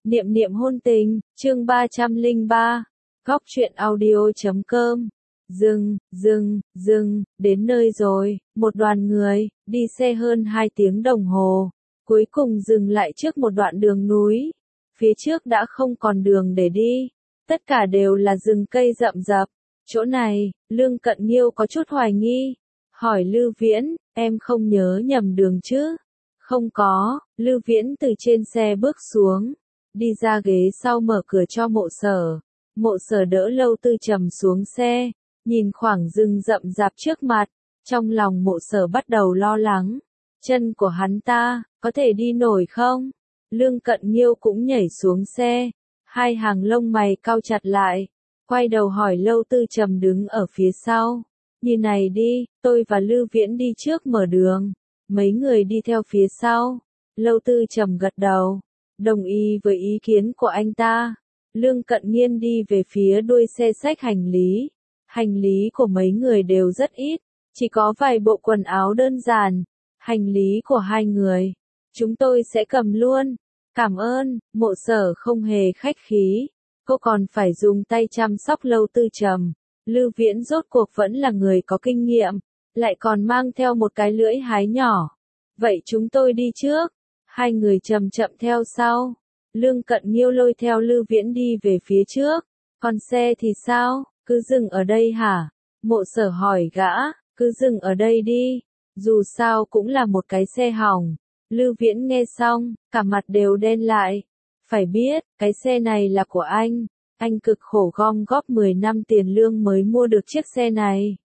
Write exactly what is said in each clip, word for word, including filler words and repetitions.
Niệm niệm hôn tình, chương ba trăm lẻ ba, góc truyện audio chấm com. Dừng, dừng, dừng, đến nơi rồi, một đoàn người, đi xe hơn hai tiếng đồng hồ, cuối cùng dừng lại trước một đoạn đường núi. Phía trước đã không còn đường để đi, tất cả đều là rừng cây rậm rạp. Chỗ này, Lương Cận Nghiêu có chút hoài nghi, hỏi Lư Viễn, em không nhớ nhầm đường chứ? Không có, Lư Viễn từ trên xe bước xuống, đi ra ghế sau mở cửa cho Mộ Sở. Mộ Sở đỡ Lâu Tư Trầm xuống xe, nhìn khoảng rừng rậm rạp trước mặt, trong lòng Mộ Sở bắt đầu lo lắng. Chân của hắn ta, có thể đi nổi không? Lương Cận Nghiêu cũng nhảy xuống xe, hai hàng lông mày cau chặt lại, quay đầu hỏi Lâu Tư Trầm đứng ở phía sau. Như này đi, tôi và Lư Viễn đi trước mở đường, mấy người đi theo phía sau. Lâu Tư Trầm gật đầu, đồng ý với ý kiến của anh ta. Lương Cận Nghiên đi về phía đuôi xe xách hành lý. Hành lý của mấy người đều rất ít, chỉ có vài bộ quần áo đơn giản. Hành lý của hai người, chúng tôi sẽ cầm luôn. Cảm ơn. Mộ Sở không hề khách khí, cô còn phải dùng tay chăm sóc Lâu Tư Trầm. Lư Viễn rốt cuộc vẫn là người có kinh nghiệm, lại còn mang theo một cái lưỡi hái nhỏ. Vậy chúng tôi đi trước. Hai người chậm chậm theo sau. Lương Cận Nghiêu lôi theo Lư Viễn đi về phía trước. Còn xe thì sao, cứ dừng ở đây hả? Mộ Sở hỏi gã, cứ dừng ở đây đi, dù sao cũng là một cái xe hỏng. Lư Viễn nghe xong, cả mặt đều đen lại. Phải biết, cái xe này là của anh. Anh cực khổ gom góp mười năm tiền lương mới mua được chiếc xe này.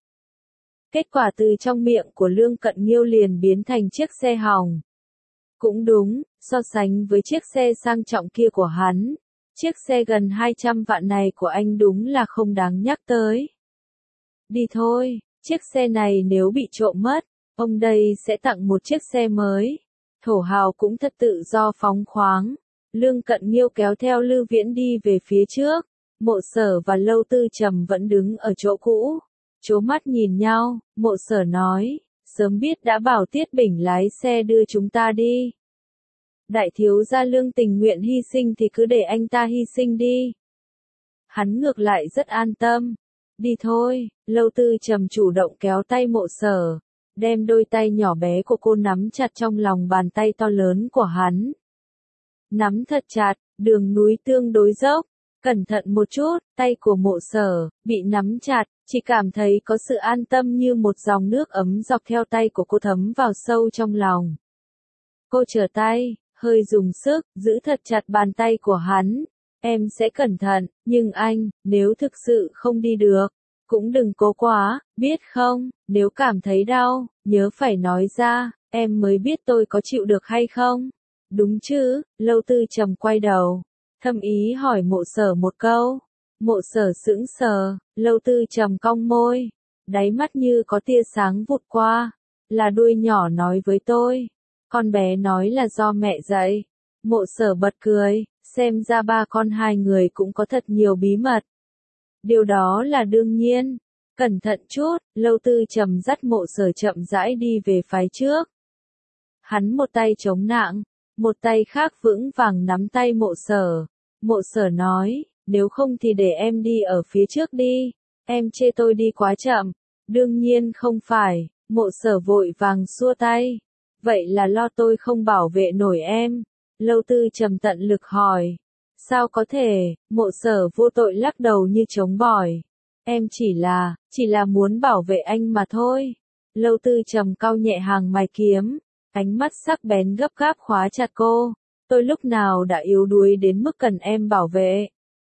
Kết quả từ trong miệng của Lương Cận Nghiêu liền biến thành chiếc xe hỏng. Cũng đúng, so sánh với chiếc xe sang trọng kia của hắn, chiếc xe gần hai trăm vạn này của anh đúng là không đáng nhắc tới. Đi thôi, chiếc xe này nếu bị trộm mất, ông đây sẽ tặng một chiếc xe mới. Thổ hào cũng thật tự do phóng khoáng. Lương Cận Nghiêu kéo theo Lư Viễn đi về phía trước. Mộ Sở và Lâu Tư Trầm vẫn đứng ở chỗ cũ, chố mắt nhìn nhau. Mộ Sở nói, sớm biết đã bảo Tiết Bình lái xe đưa chúng ta đi. Đại thiếu gia Lương tình nguyện hy sinh thì cứ để anh ta hy sinh đi. Hắn ngược lại rất an tâm. Đi thôi. Lâu Tư Trầm chủ động kéo tay Mộ Sở, đem đôi tay nhỏ bé của cô nắm chặt trong lòng bàn tay to lớn của hắn. Nắm thật chặt, đường núi tương đối dốc, cẩn thận một chút. Tay của Mộ Sở bị nắm chặt, chỉ cảm thấy có sự an tâm như một dòng nước ấm dọc theo tay của cô thấm vào sâu trong lòng. Cô trở tay, hơi dùng sức, giữ thật chặt bàn tay của hắn. Em sẽ cẩn thận, nhưng anh, nếu thực sự không đi được, cũng đừng cố quá, biết không? Nếu cảm thấy đau, nhớ phải nói ra, em mới biết tôi có chịu được hay không. Đúng chứ? Lâu Tư Trầm quay đầu, thâm ý hỏi Mộ Sở một câu. Mộ Sở sững sờ. Lâu Tư Trầm cong môi, đáy mắt như có tia sáng vụt qua. Là đuôi nhỏ nói với tôi, con bé nói là do mẹ dạy. Mộ Sở bật cười, xem ra ba con hai người cũng có thật nhiều bí mật. Điều đó là đương nhiên. Cẩn thận chút. Lâu Tư Trầm dắt Mộ Sở chậm rãi đi về phía trước. Hắn một tay chống nặng, một tay khác vững vàng nắm tay Mộ Sở. Mộ Sở nói, nếu không thì để em đi ở phía trước đi. Em chê tôi đi quá chậm. Đương nhiên không phải. Mộ Sở vội vàng xua tay. Vậy là lo tôi không bảo vệ nổi em. Lâu Tư Trầm tận lực hỏi. Sao có thể? Mộ Sở vô tội lắc đầu như chống bỏi. Em chỉ là, chỉ là muốn bảo vệ anh mà thôi. Lâu Tư Trầm cau nhẹ hàng mày kiếm, ánh mắt sắc bén gấp gáp khóa chặt cô. Tôi lúc nào đã yếu đuối đến mức cần em bảo vệ?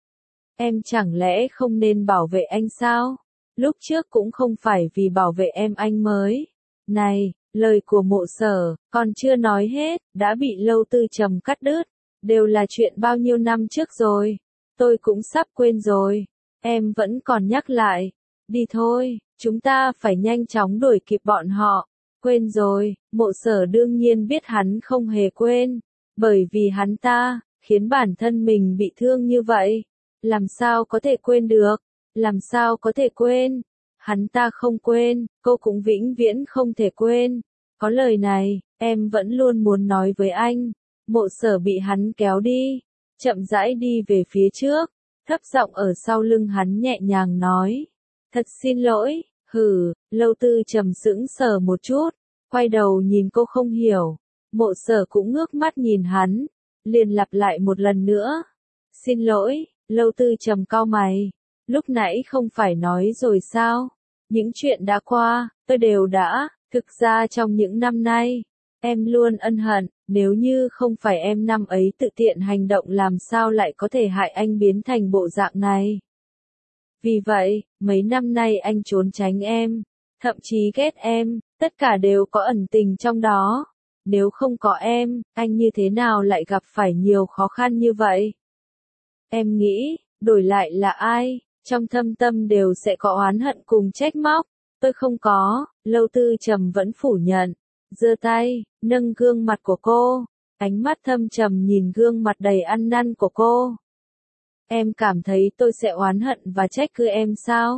Em chẳng lẽ không nên bảo vệ anh sao? Lúc trước cũng không phải vì bảo vệ em anh mới. Này, lời của Mộ Sở còn chưa nói hết, đã bị Lâu Tư Trầm cắt đứt. Đều là chuyện bao nhiêu năm trước rồi. Tôi cũng sắp quên rồi. Em vẫn còn nhắc lại. Đi thôi, chúng ta phải nhanh chóng đuổi kịp bọn họ. Quên rồi. Mộ Sở đương nhiên biết hắn không hề quên. Bởi vì hắn ta khiến bản thân mình bị thương như vậy. Làm sao có thể quên được? Làm sao có thể quên? Hắn ta không quên, cô cũng vĩnh viễn không thể quên. Có lời này, em vẫn luôn muốn nói với anh. Mộ Sở bị hắn kéo đi. chậm rãi đi về phía trước, thấp giọng ở sau lưng hắn nhẹ nhàng nói. Thật xin lỗi, hừ, Lâu Tư Trầm sững sờ một chút, quay đầu nhìn cô không hiểu, Mộ Sở cũng ngước mắt nhìn hắn, liền lặp lại một lần nữa. Xin lỗi, Lâu Tư Trầm cau mày, lúc nãy không phải nói rồi sao? Những chuyện đã qua, tôi đều đã, thực ra trong những năm nay, em luôn ân hận, nếu như không phải em năm ấy tự tiện hành động làm sao lại có thể hại anh biến thành bộ dạng này. Vì vậy, mấy năm nay anh trốn tránh em, thậm chí ghét em, tất cả đều có ẩn tình trong đó. Nếu không có em, anh như thế nào lại gặp phải nhiều khó khăn như vậy? Em nghĩ, đổi lại là ai, trong thâm tâm đều sẽ có oán hận cùng trách móc. Tôi không có, Lâu Tư Trầm vẫn phủ nhận, giơ tay, nâng gương mặt của cô, ánh mắt thâm trầm nhìn gương mặt đầy ăn năn của cô. Em cảm thấy tôi sẽ oán hận và trách cứ em sao?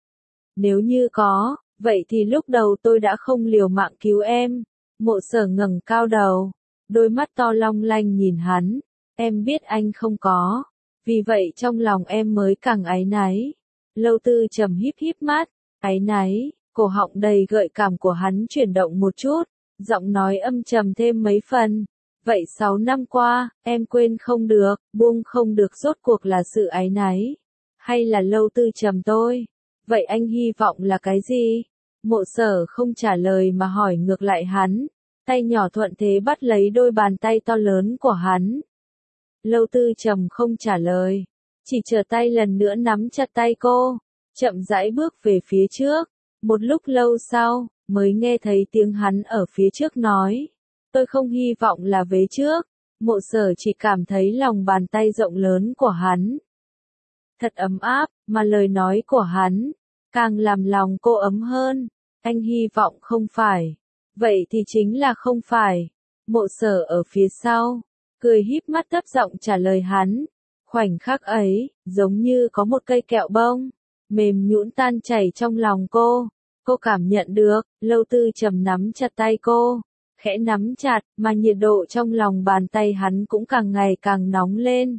Nếu như có, vậy thì lúc đầu tôi đã không liều mạng cứu em. Mộ Sở ngẩng cao đầu, đôi mắt to long lanh nhìn hắn. Em biết anh không có, vì vậy trong lòng em mới càng áy náy. Lâu Tư Trầm híp híp mắt, áy náy, cổ họng đầy gợi cảm của hắn chuyển động một chút, giọng nói âm trầm thêm mấy phần. Vậy sáu năm qua, em quên không được, buông không được rốt cuộc là sự áy náy, hay là Lâu Tư Trầm tôi? Vậy anh hy vọng là cái gì? Mộ Sở không trả lời mà hỏi ngược lại hắn, tay nhỏ thuận thế bắt lấy đôi bàn tay to lớn của hắn. Lâu Tư Trầm không trả lời, chỉ chờ tay lần nữa nắm chặt tay cô, chậm rãi bước về phía trước. Một lúc lâu sau, mới nghe thấy tiếng hắn ở phía trước nói, tôi không hy vọng là vế trước. Mộ Sở chỉ cảm thấy lòng bàn tay rộng lớn của hắn thật ấm áp, mà lời nói của hắn càng làm lòng cô ấm hơn. Anh hy vọng không phải. Vậy thì chính là không phải. Mộ Sở ở phía sau, cười híp mắt thấp giọng trả lời hắn. Khoảnh khắc ấy, giống như có một cây kẹo bông, mềm nhũn tan chảy trong lòng cô. Cô cảm nhận được, Lâu Tư Trầm nắm chặt tay cô, khẽ nắm chặt, mà nhiệt độ trong lòng bàn tay hắn cũng càng ngày càng nóng lên.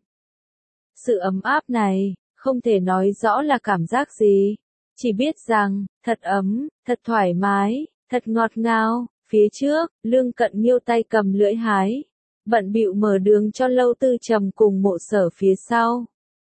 Sự ấm áp này, không thể nói rõ là cảm giác gì. Chỉ biết rằng, thật ấm, thật thoải mái, thật ngọt ngào. Phía trước, Lương Cận Nghiêu tay cầm lưỡi hái, bận bịu mở đường cho Lâu Tư Trầm cùng Mộ Sở phía sau.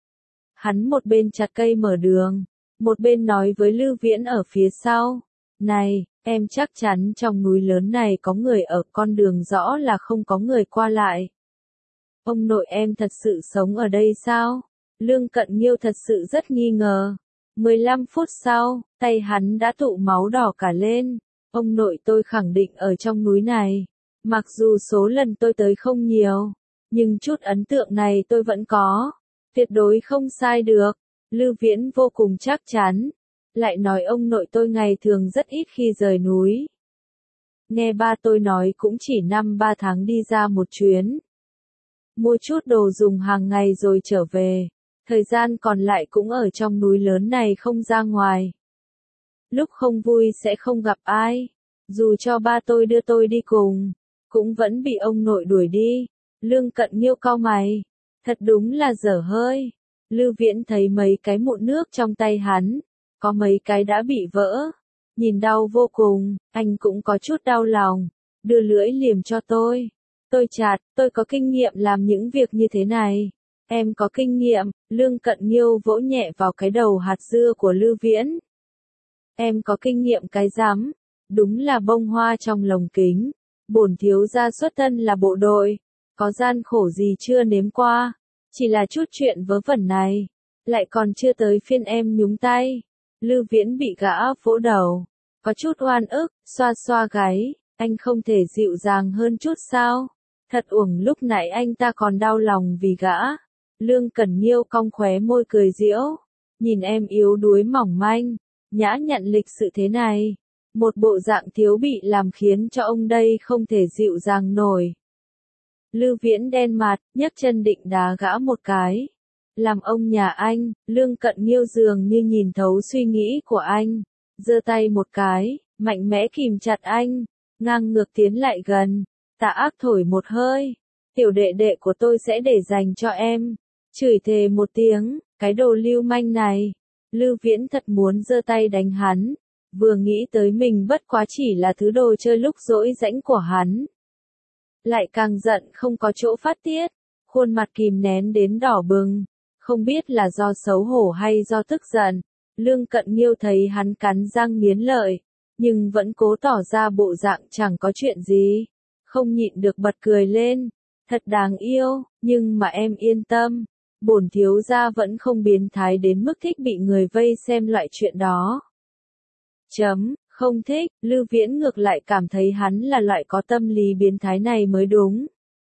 Hắn một bên chặt cây mở đường, một bên nói với Lưu Viễn ở phía sau. Này, em chắc chắn trong núi lớn này có người ở, con đường rõ là không có người qua lại. Ông nội em thật sự sống ở đây sao? Lương Cận Nghiêu thật sự rất nghi ngờ. mười lăm phút sau, tay hắn đã tụ máu đỏ cả lên. Ông nội tôi khẳng định ở trong núi này. Mặc dù số lần tôi tới không nhiều, nhưng chút ấn tượng này tôi vẫn có. Tuyệt đối không sai được. Lưu Viễn vô cùng chắc chắn. Lại nói ông nội tôi ngày thường rất ít khi rời núi. Nghe ba tôi nói cũng chỉ năm ba tháng đi ra một chuyến. Mua chút đồ dùng hàng ngày rồi trở về. Thời gian còn lại cũng ở trong núi lớn này không ra ngoài. Lúc không vui sẽ không gặp ai. Dù cho ba tôi đưa tôi đi cùng, cũng vẫn bị ông nội đuổi đi. Lương Cận Nghiêu cau mày. Thật đúng là dở hơi. Lưu Viễn thấy mấy cái mụn nước trong tay hắn, có mấy cái đã bị vỡ. Nhìn đau vô cùng, anh cũng có chút đau lòng. Đưa lưỡi liềm cho tôi. Tôi chặt, tôi có kinh nghiệm làm những việc như thế này. Em có kinh nghiệm, Lương Cận Nghiêu vỗ nhẹ vào cái đầu hạt dưa của Lưu Viễn. Em có kinh nghiệm cái rắm, đúng là bông hoa trong lồng kính. Bổn thiếu gia xuất thân là bộ đội, có gian khổ gì chưa nếm qua, chỉ là chút chuyện vớ vẩn này, lại còn chưa tới phiên em nhúng tay. Lưu Viễn bị gã vỗ đầu, có chút oan ức, xoa xoa gáy, anh không thể dịu dàng hơn chút sao? Thật uổng lúc nãy anh ta còn đau lòng vì gã. Lương Cẩn Nghiêu cong khóe môi cười giễu, nhìn em yếu đuối mỏng manh, nhã nhặn lịch sự thế này, một bộ dạng thiếu bị làm khiến cho ông đây không thể dịu dàng nổi. Lưu Viễn đen mặt, nhấc chân định đá gã một cái. Làm ông nhà anh, Lương Cận Nghiêu dường như nhìn thấu suy nghĩ của anh, giơ tay một cái, mạnh mẽ kìm chặt anh, ngang ngược tiến lại gần, tà ác thổi một hơi, tiểu đệ đệ của tôi sẽ để dành cho em. Chửi thề một tiếng, cái đồ lưu manh này. Lưu Viễn thật muốn giơ tay đánh hắn, vừa nghĩ tới mình bất quá chỉ là thứ đồ chơi lúc rỗi rãnh của hắn. Lại càng giận không có chỗ phát tiết, khuôn mặt kìm nén đến đỏ bừng, không biết là do xấu hổ hay do tức giận. Lương Cận Nghiêu thấy hắn cắn răng nghiến lợi, nhưng vẫn cố tỏ ra bộ dạng chẳng có chuyện gì, không nhịn được bật cười lên, thật đáng yêu, nhưng mà em yên tâm, bổn thiếu gia vẫn không biến thái đến mức thích bị người vây xem loại chuyện đó. Chấm, không thích, Lưu Viễn ngược lại cảm thấy hắn là loại có tâm lý biến thái này mới đúng.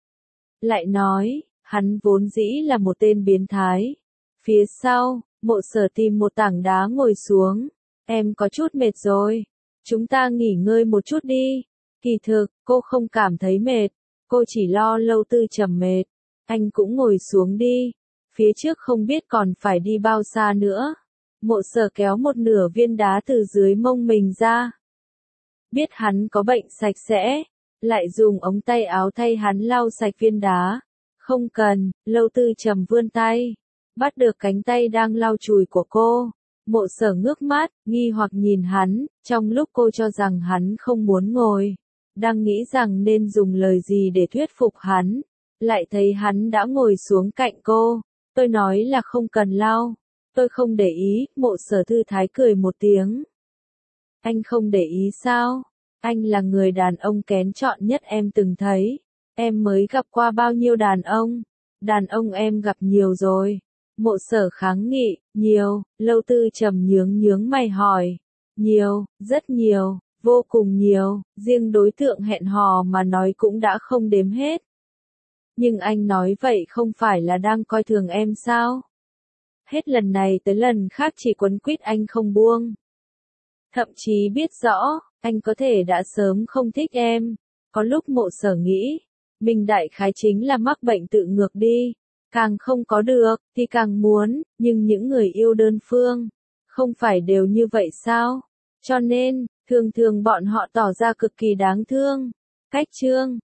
Lại nói, hắn vốn dĩ là một tên biến thái. Phía sau, Mộ Sở tìm một tảng đá ngồi xuống, em có chút mệt rồi, chúng ta nghỉ ngơi một chút đi. Kỳ thực, cô không cảm thấy mệt, cô chỉ lo Lâu Tư Trầm mệt. Anh cũng ngồi xuống đi, phía trước không biết còn phải đi bao xa nữa. Mộ Sở kéo một nửa viên đá từ dưới mông mình ra. Biết hắn có bệnh sạch sẽ, lại dùng ống tay áo thay hắn lau sạch viên đá. Không cần, Lâu Tư Trầm vươn tay, bắt được cánh tay đang lau chùi của cô. Mộ Sở ngước mắt, nghi hoặc nhìn hắn, trong lúc cô cho rằng hắn không muốn ngồi, đang nghĩ rằng nên dùng lời gì để thuyết phục hắn, lại thấy hắn đã ngồi xuống cạnh cô. Tôi nói là không cần lau, tôi không để ý. Mộ Sở thư thái cười một tiếng. Anh không để ý sao? Anh là người đàn ông kén chọn nhất em từng thấy. Em mới gặp qua bao nhiêu đàn ông? Đàn ông em gặp nhiều rồi. Mộ Sở kháng nghị, nhiều. Lâu Tư Trầm nhướng nhướng mày hỏi. Nhiều, rất nhiều, vô cùng nhiều, riêng đối tượng hẹn hò mà nói cũng đã không đếm hết. Nhưng anh nói vậy không phải là đang coi thường em sao? Hết lần này tới lần khác chỉ quấn quýt anh không buông. Thậm chí biết rõ, anh có thể đã sớm không thích em. Có lúc Mộ Sở nghĩ, mình đại khái chính là mắc bệnh tự ngược đi. Càng không có được, thì càng muốn, nhưng những người yêu đơn phương, không phải đều như vậy sao? Cho nên, thường thường bọn họ tỏ ra cực kỳ đáng thương. Cách chương